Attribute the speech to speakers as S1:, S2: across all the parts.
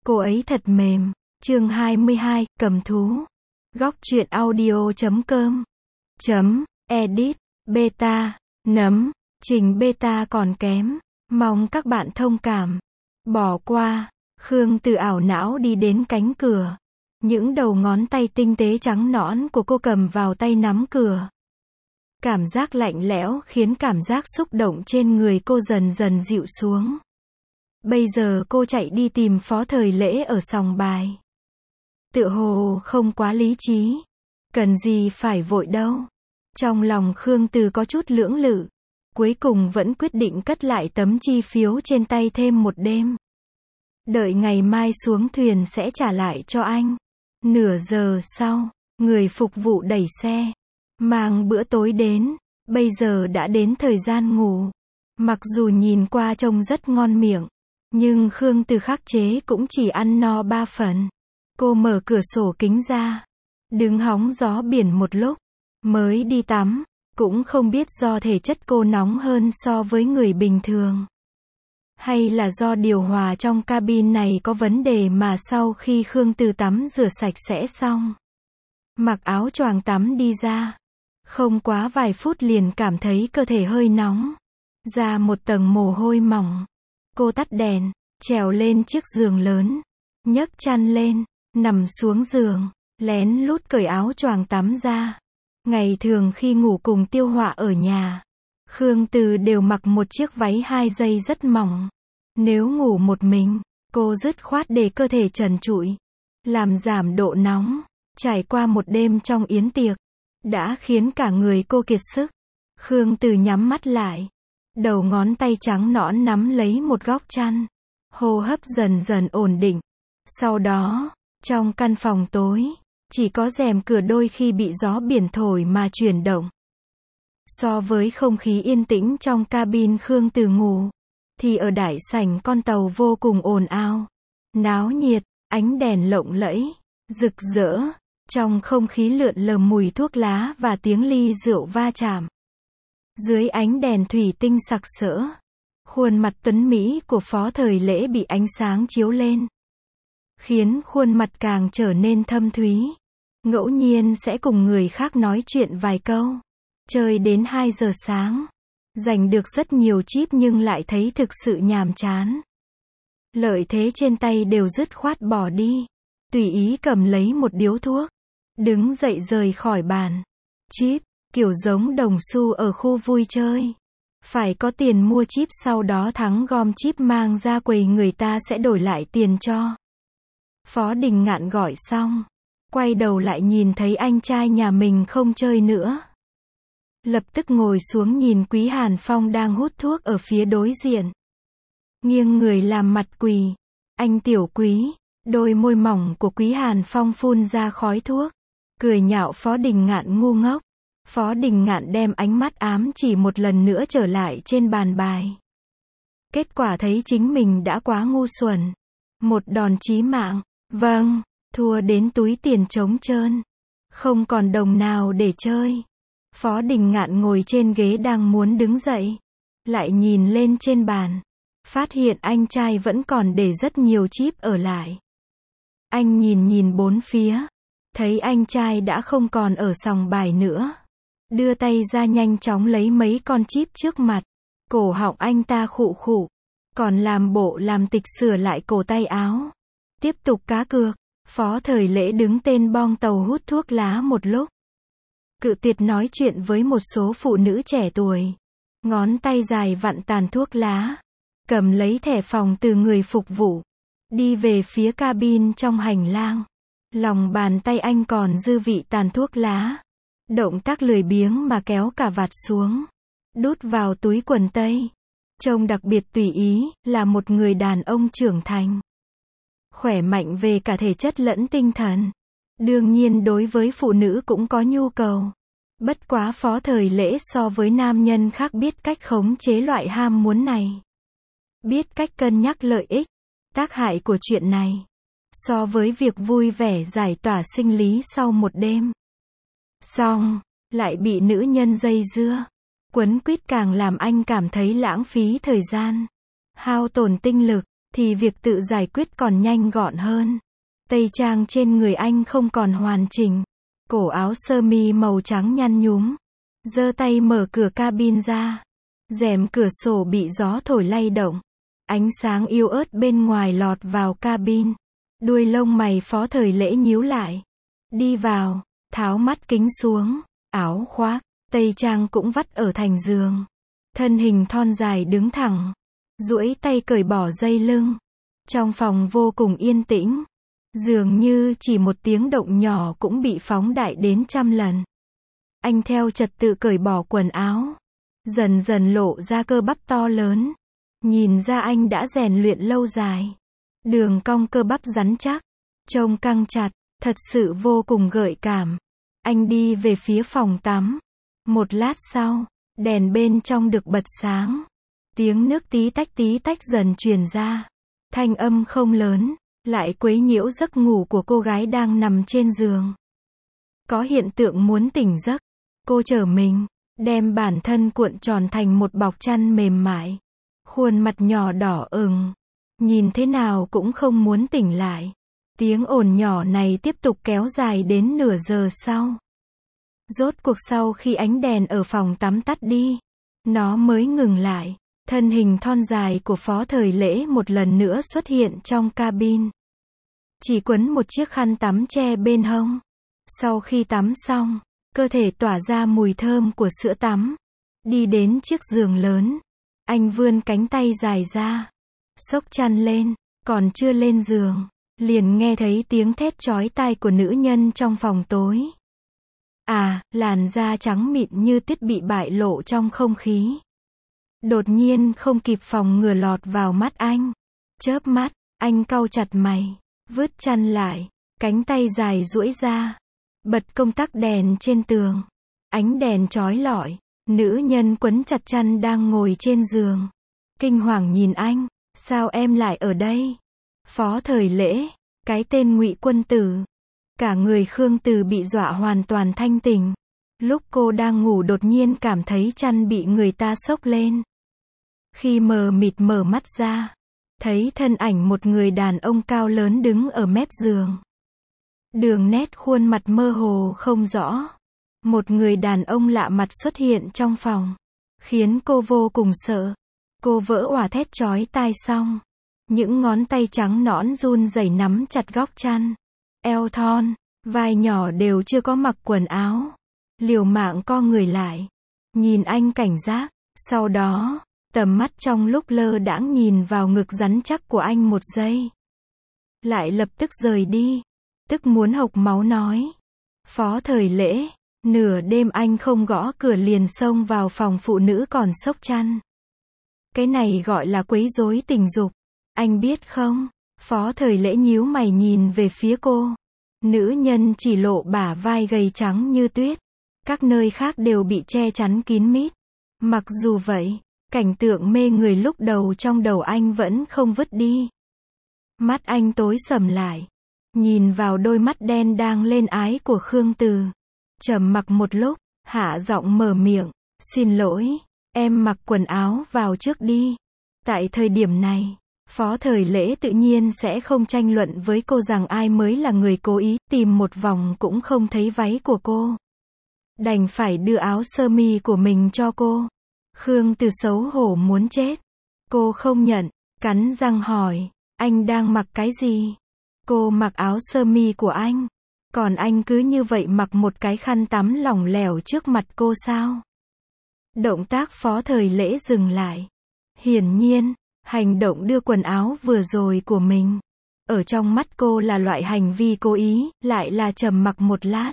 S1: Cô ấy thật mềm. Chương 22, cầm thú. Góc truyện audio.com Edit, beta, nấm, trình beta còn kém. Mong các bạn thông cảm. Bỏ qua. Khương Từ ảo não đi đến cánh cửa. Những đầu ngón tay tinh tế trắng nõn của cô cầm vào tay nắm cửa. Cảm giác lạnh lẽo khiến cảm giác xúc động trên người cô dần dần dịu xuống. Bây giờ cô chạy đi tìm Phó Thời Lễ ở sòng bài. Tựa hồ không quá lý trí. Cần gì phải vội đâu. Trong lòng Khương Từ có chút lưỡng lự. Cuối cùng vẫn quyết định cất lại tấm chi phiếu trên tay thêm một đêm. Đợi ngày mai xuống thuyền sẽ trả lại cho anh. Nửa giờ sau, người phục vụ đẩy xe, mang bữa tối đến. Bây giờ đã đến thời gian ngủ. Mặc dù nhìn qua trông rất ngon miệng, nhưng Khương Từ khắc chế cũng chỉ ăn no 3 phần. Cô mở cửa sổ kính ra, đứng hóng gió biển một lúc, mới đi tắm. Cũng không biết do thể chất cô nóng hơn so với người bình thường, hay là do điều hòa trong cabin này có vấn đề mà sau khi Khương Từ tắm rửa sạch sẽ xong, mặc áo choàng tắm đi ra, không quá vài phút liền cảm thấy cơ thể hơi nóng, ra một tầng mồ hôi mỏng. Cô tắt đèn, trèo lên chiếc giường lớn, nhấc chăn lên, nằm xuống giường, lén lút cởi áo choàng tắm ra. Ngày thường khi ngủ cùng Tiêu Họa ở nhà, Khương Từ đều mặc một chiếc váy 2 dây rất mỏng. Nếu ngủ một mình, cô dứt khoát để cơ thể trần trụi, làm giảm độ nóng. Trải qua một đêm trong yến tiệc, đã khiến cả người cô kiệt sức. Khương Từ nhắm mắt lại, đầu ngón tay trắng nõn nắm lấy một góc chăn, hô hấp dần dần ổn định. Sau đó, trong căn phòng tối, chỉ có rèm cửa đôi khi bị gió biển thổi mà chuyển động. So với không khí yên tĩnh trong cabin Khương Từ ngủ, thì ở đại sảnh con tàu vô cùng ồn ào, náo nhiệt, ánh đèn lộng lẫy, rực rỡ, trong không khí lượn lờ mùi thuốc lá và tiếng ly rượu va chạm. Dưới ánh đèn thủy tinh sặc sỡ, khuôn mặt tuấn mỹ của Phó Thời Lễ bị ánh sáng chiếu lên, khiến khuôn mặt càng trở nên thâm thúy. Ngẫu nhiên sẽ cùng người khác nói chuyện vài câu, chơi đến 2 giờ sáng, giành được rất nhiều chip nhưng lại thấy thực sự nhàm chán. Lợi thế trên tay đều dứt khoát bỏ đi, tùy ý cầm lấy một điếu thuốc, đứng dậy rời khỏi bàn. Chip, kiểu giống đồng xu ở khu vui chơi. Phải có tiền mua chip, sau đó thắng gom chip mang ra quầy người ta sẽ đổi lại tiền cho. Phó Đình Ngạn gọi xong, quay đầu lại nhìn thấy anh trai nhà mình không chơi nữa. Lập tức ngồi xuống nhìn Quý Hàn Phong đang hút thuốc ở phía đối diện. Nghiêng người làm mặt quỳ. Anh Tiểu Quý. Đôi môi mỏng của Quý Hàn Phong phun ra khói thuốc, cười nhạo Phó Đình Ngạn ngu ngốc. Phó Đình Ngạn đem ánh mắt ám chỉ một lần nữa trở lại trên bàn bài. Kết quả thấy chính mình đã quá ngu xuẩn. Một đòn chí mạng. Vâng, thua đến túi tiền trống trơn, không còn đồng nào để chơi. Phó Đình Ngạn ngồi trên ghế đang muốn đứng dậy, lại nhìn lên trên bàn, phát hiện anh trai vẫn còn để rất nhiều chip ở lại. Anh nhìn bốn phía, thấy anh trai đã không còn ở sòng bài nữa, đưa tay ra nhanh chóng lấy mấy con chip trước mặt. Cổ họng anh ta khụ khụ, còn làm bộ làm tịch sửa lại cổ tay áo. Tiếp tục cá cược. Phó Thời Lễ đứng tên bong tàu hút thuốc lá một lúc, cự tuyệt nói chuyện với một số phụ nữ trẻ tuổi. Ngón tay dài vặn tàn thuốc lá, cầm lấy thẻ phòng từ người phục vụ, đi về phía cabin trong hành lang. Lòng bàn tay anh còn dư vị tàn thuốc lá, động tác lười biếng mà kéo cả vạt xuống, đút vào túi quần tây. Trông đặc biệt tùy ý, là một người đàn ông trưởng thành, khỏe mạnh về cả thể chất lẫn tinh thần. Đương nhiên đối với phụ nữ cũng có nhu cầu. Bất quá Phó Thời Lễ so với nam nhân khác biết cách khống chế loại ham muốn này, biết cách cân nhắc lợi ích, tác hại của chuyện này, so với việc vui vẻ giải tỏa sinh lý sau một đêm. Xong, lại bị nữ nhân dây dưa, quấn quýt càng làm anh cảm thấy lãng phí thời gian, hao tổn tinh lực. thì việc tự giải quyết còn nhanh gọn hơn. Tây trang trên người anh không còn hoàn chỉnh. Cổ áo sơ mi màu trắng nhăn nhúm. Giơ tay mở cửa cabin ra. Rèm cửa sổ bị gió thổi lay động. Ánh sáng yếu ớt bên ngoài lọt vào cabin. Đuôi lông mày Phó Thời Lễ nhíu lại. Đi vào, tháo mắt kính xuống, áo khoác, tây trang cũng vắt ở thành giường. Thân hình thon dài đứng thẳng, duỗi tay cởi bỏ dây lưng. Trong phòng vô cùng yên tĩnh. Dường như chỉ một tiếng động nhỏ cũng bị phóng đại đến 100 lần. Anh theo trật tự cởi bỏ quần áo. Dần dần lộ ra cơ bắp to lớn. Nhìn ra anh đã rèn luyện lâu dài. Đường cong cơ bắp rắn chắc. Trông căng chặt, thật sự vô cùng gợi cảm. Anh đi về phía phòng tắm. Một lát sau, đèn bên trong được bật sáng. Tiếng nước tí tách dần truyền ra. Thanh âm không lớn, lại quấy nhiễu giấc ngủ của cô gái đang nằm trên giường. Có hiện tượng muốn tỉnh giấc. Cô trở mình, đem bản thân cuộn tròn thành một bọc chăn mềm mại. Khuôn mặt nhỏ đỏ ửng. Nhìn thế nào cũng không muốn tỉnh lại. Tiếng ồn nhỏ này tiếp tục kéo dài đến nửa giờ sau. Rốt cuộc sau khi ánh đèn ở phòng tắm tắt đi, nó mới ngừng lại. Thân hình thon dài của Phó Thời Lễ một lần nữa xuất hiện trong cabin. Chỉ quấn một chiếc khăn tắm che bên hông. Sau khi tắm xong, cơ thể tỏa ra mùi thơm của sữa tắm. Đi đến chiếc giường lớn. Anh vươn cánh tay dài ra. Xốc chăn lên, còn chưa lên giường. Liền nghe thấy tiếng thét chói tai của nữ nhân trong phòng tối. Làn da trắng mịn như tuyết bị bại lộ trong không khí. Đột nhiên không kịp phòng ngừa lọt vào mắt anh. Chớp mắt, anh cau chặt mày, vứt chăn lại, cánh tay dài duỗi ra. Bật công tắc đèn trên tường. Ánh đèn chói lọi, nữ nhân quấn chặt chăn đang ngồi trên giường. Kinh hoàng nhìn anh, sao em lại ở đây? Phó Thời Lễ, cái tên ngụy quân tử. Cả người Khương Từ bị dọa hoàn toàn thanh tỉnh. Lúc cô đang ngủ đột nhiên cảm thấy chăn bị người ta xốc lên. Khi mờ mịt mở mắt ra, thấy thân ảnh một người đàn ông cao lớn đứng ở mép giường. Đường nét khuôn mặt mơ hồ không rõ. Một người đàn ông lạ mặt xuất hiện trong phòng, khiến cô vô cùng sợ. Cô vỡ òa thét chói tai xong. Những ngón tay trắng nõn run rẩy nắm chặt góc chăn. Eo thon, vai nhỏ đều chưa có mặc quần áo. Liều mạng co người lại. Nhìn anh cảnh giác. Sau đó, tầm mắt trong lúc lơ đãng nhìn vào ngực rắn chắc của anh một giây. Lại lập tức rời đi. Tức muốn hộc máu nói. Phó Thời Lễ, nửa đêm anh không gõ cửa liền xông vào phòng phụ nữ còn xốc chăn. Cái này gọi là quấy rối tình dục. Anh biết không? Phó Thời Lễ nhíu mày nhìn về phía cô. Nữ nhân chỉ lộ bả vai gầy trắng như tuyết. Các nơi khác đều bị che chắn kín mít. Mặc dù vậy, cảnh tượng mê người lúc đầu trong đầu anh vẫn không vứt đi. Mắt anh tối sầm lại. Nhìn vào đôi mắt đen đang lên ái của Khương Từ. Trầm mặc một lúc, hạ giọng mở miệng. Xin lỗi, em mặc quần áo vào trước đi. Tại thời điểm này, Phó Thời Lễ tự nhiên sẽ không tranh luận với cô rằng ai mới là người cố ý. Tìm một vòng cũng không thấy váy của cô. Đành phải đưa áo sơ mi của mình cho cô. Khương Từ xấu hổ muốn chết. Cô không nhận, cắn răng hỏi, anh đang mặc cái gì? Cô mặc áo sơ mi của anh. Còn anh cứ như vậy mặc một cái khăn tắm lỏng lẻo trước mặt cô sao? Động tác Phó Thời Lễ dừng lại. Hiển nhiên, hành động đưa quần áo vừa rồi của mình, ở trong mắt cô là loại hành vi cố ý, lại là trầm mặc một lát.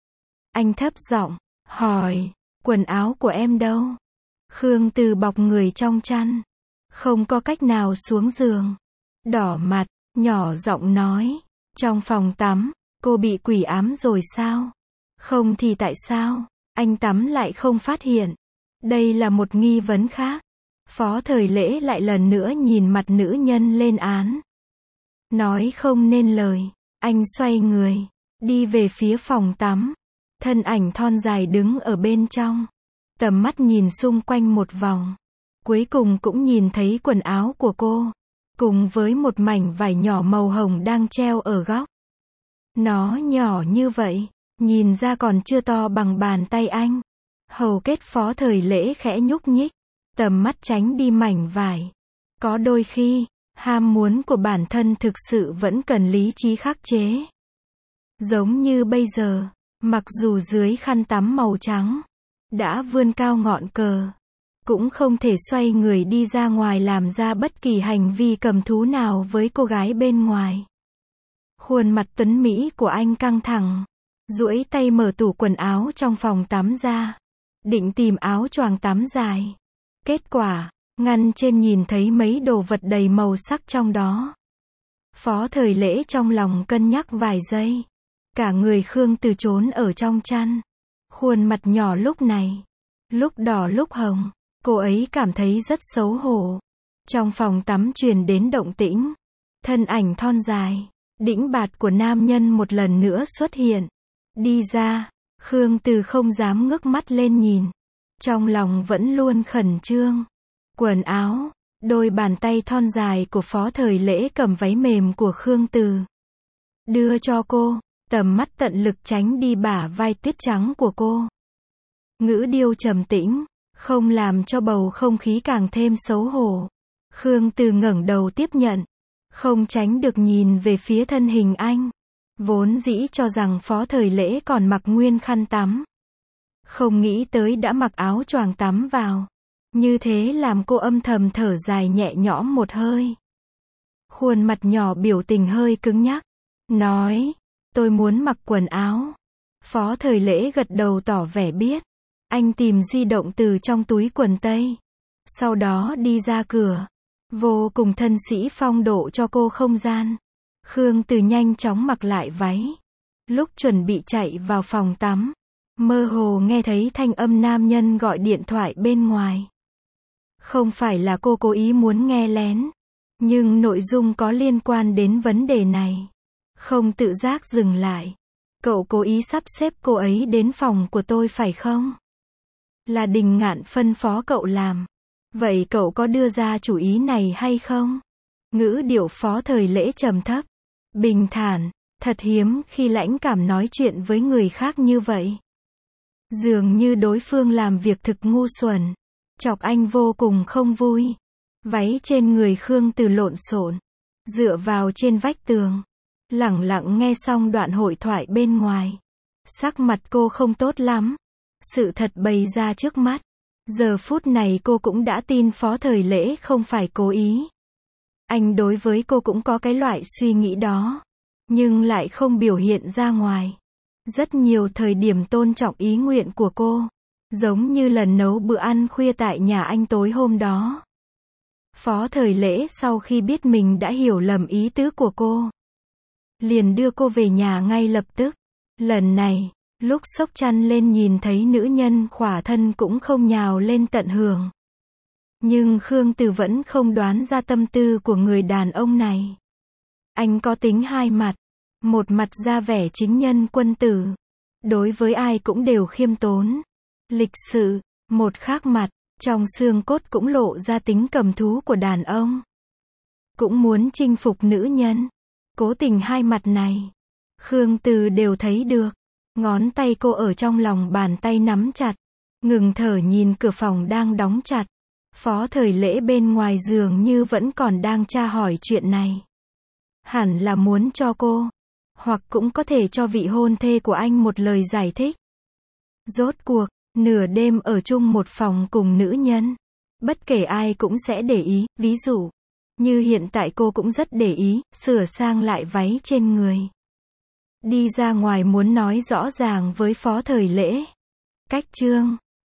S1: Anh thấp giọng, hỏi, quần áo của em đâu? Khương Từ bọc người trong chăn. Không có cách nào xuống giường. Đỏ mặt, nhỏ giọng nói, trong phòng tắm, cô bị quỷ ám rồi sao? Không thì tại sao, anh tắm lại không phát hiện? Đây là một nghi vấn khác. Phó Thời Lễ lại lần nữa nhìn mặt nữ nhân lên án. Nói không nên lời, anh xoay người, đi về phía phòng tắm. Thân ảnh thon dài đứng ở bên trong. Tầm mắt nhìn xung quanh một vòng. Cuối cùng cũng nhìn thấy quần áo của cô. cùng với một mảnh vải nhỏ màu hồng đang treo ở góc. Nó nhỏ như vậy, nhìn ra còn chưa to bằng bàn tay anh. Hầu kết Phó Thời Lễ khẽ nhúc nhích, tầm mắt tránh đi mảnh vải. Có đôi khi, ham muốn của bản thân thực sự vẫn cần lý trí khắc chế. Giống như bây giờ, mặc dù dưới khăn tắm màu trắng đã vươn cao ngọn cờ, cũng không thể xoay người đi ra ngoài làm ra bất kỳ hành vi cầm thú nào với cô gái bên ngoài. Khuôn mặt tuấn mỹ của anh căng thẳng, duỗi tay mở tủ quần áo trong phòng tắm ra, định tìm áo choàng tắm dài. Kết quả, ngăn trên nhìn thấy mấy đồ vật đầy màu sắc trong đó. Phó Thời Lễ trong lòng cân nhắc vài giây. Cả người Khương Từ trốn ở trong chăn. Khuôn mặt nhỏ lúc này, lúc đỏ lúc hồng, cô ấy cảm thấy rất xấu hổ. Trong phòng tắm truyền đến động tĩnh. Thân ảnh thon dài, đĩnh bạt của nam nhân một lần nữa xuất hiện. Đi ra, Khương Từ không dám ngước mắt lên nhìn. Trong lòng vẫn luôn khẩn trương. Quần áo, đôi bàn tay thon dài của Phó Thời Lễ cầm váy mềm của Khương Từ. Đưa cho cô, tầm mắt tận lực tránh đi bả vai tuyết trắng của cô. Ngữ điệu trầm tĩnh, không làm cho bầu không khí càng thêm xấu hổ. Khương Từ ngẩng đầu tiếp nhận, không tránh được nhìn về phía thân hình anh. Vốn dĩ cho rằng Phó Thời Lễ còn mặc nguyên khăn tắm. Không nghĩ tới đã mặc áo choàng tắm vào. Như thế làm cô âm thầm thở dài nhẹ nhõm một hơi. Khuôn mặt nhỏ biểu tình hơi cứng nhắc. Nói, tôi muốn mặc quần áo. Phó Thời Lễ gật đầu tỏ vẻ biết. Anh tìm di động từ trong túi quần tây. Sau đó đi ra cửa. Vô cùng thân sĩ phong độ cho cô không gian. Khương Từ nhanh chóng mặc lại váy. Lúc chuẩn bị chạy vào phòng tắm, mơ hồ nghe thấy thanh âm nam nhân gọi điện thoại bên ngoài. Không phải là cô cố ý muốn nghe lén, nhưng nội dung có liên quan đến vấn đề này. Không tự giác dừng lại. Cậu cố ý sắp xếp cô ấy đến phòng của tôi phải không? Là Đình Ngạn phân phó cậu làm. Vậy cậu có đưa ra chủ ý này hay không? Ngữ điệu Phó Thời Lễ trầm thấp, bình thản, thật hiếm khi lãnh cảm nói chuyện với người khác như vậy. Dường như đối phương làm việc thực ngu xuẩn, chọc anh vô cùng không vui. Váy trên người Khương Từ lộn xộn, dựa vào trên vách tường, lẳng lặng nghe xong đoạn hội thoại bên ngoài. Sắc mặt cô không tốt lắm. Sự thật bày ra trước mắt. Giờ phút này cô cũng đã tin Phó Thời Lễ không phải cố ý. Anh đối với cô cũng có cái loại suy nghĩ đó, nhưng lại không biểu hiện ra ngoài. Rất nhiều thời điểm tôn trọng ý nguyện của cô, giống như lần nấu bữa ăn khuya tại nhà anh tối hôm đó. Phó Thời Lễ sau khi biết mình đã hiểu lầm ý tứ của cô, liền đưa cô về nhà ngay lập tức. Lần này, lúc xốc chăn lên nhìn thấy nữ nhân khỏa thân cũng không nhào lên tận hưởng. Nhưng Khương Từ vẫn không đoán ra tâm tư của người đàn ông này. Anh có tính hai mặt. Một mặt ra vẻ chính nhân quân tử. Đối với ai cũng đều khiêm tốn, lịch sự. Một khác mặt, trong xương cốt cũng lộ ra tính cầm thú của đàn ông. Cũng muốn chinh phục nữ nhân. Cố tình hai mặt này, Khương Từ đều thấy được. Ngón tay cô ở trong lòng bàn tay nắm chặt. Ngừng thở nhìn cửa phòng đang đóng chặt. Phó Thời Lễ bên ngoài dường như vẫn còn đang tra hỏi chuyện này. Hẳn là muốn cho cô, hoặc cũng có thể cho vị hôn thê của anh một lời giải thích. Rốt cuộc, nửa đêm ở chung một phòng cùng nữ nhân, bất kể ai cũng sẽ để ý. Ví dụ, như hiện tại cô cũng rất để ý, sửa sang lại váy trên người. Đi ra ngoài muốn nói rõ ràng với Phó Thời Lễ. Cách chương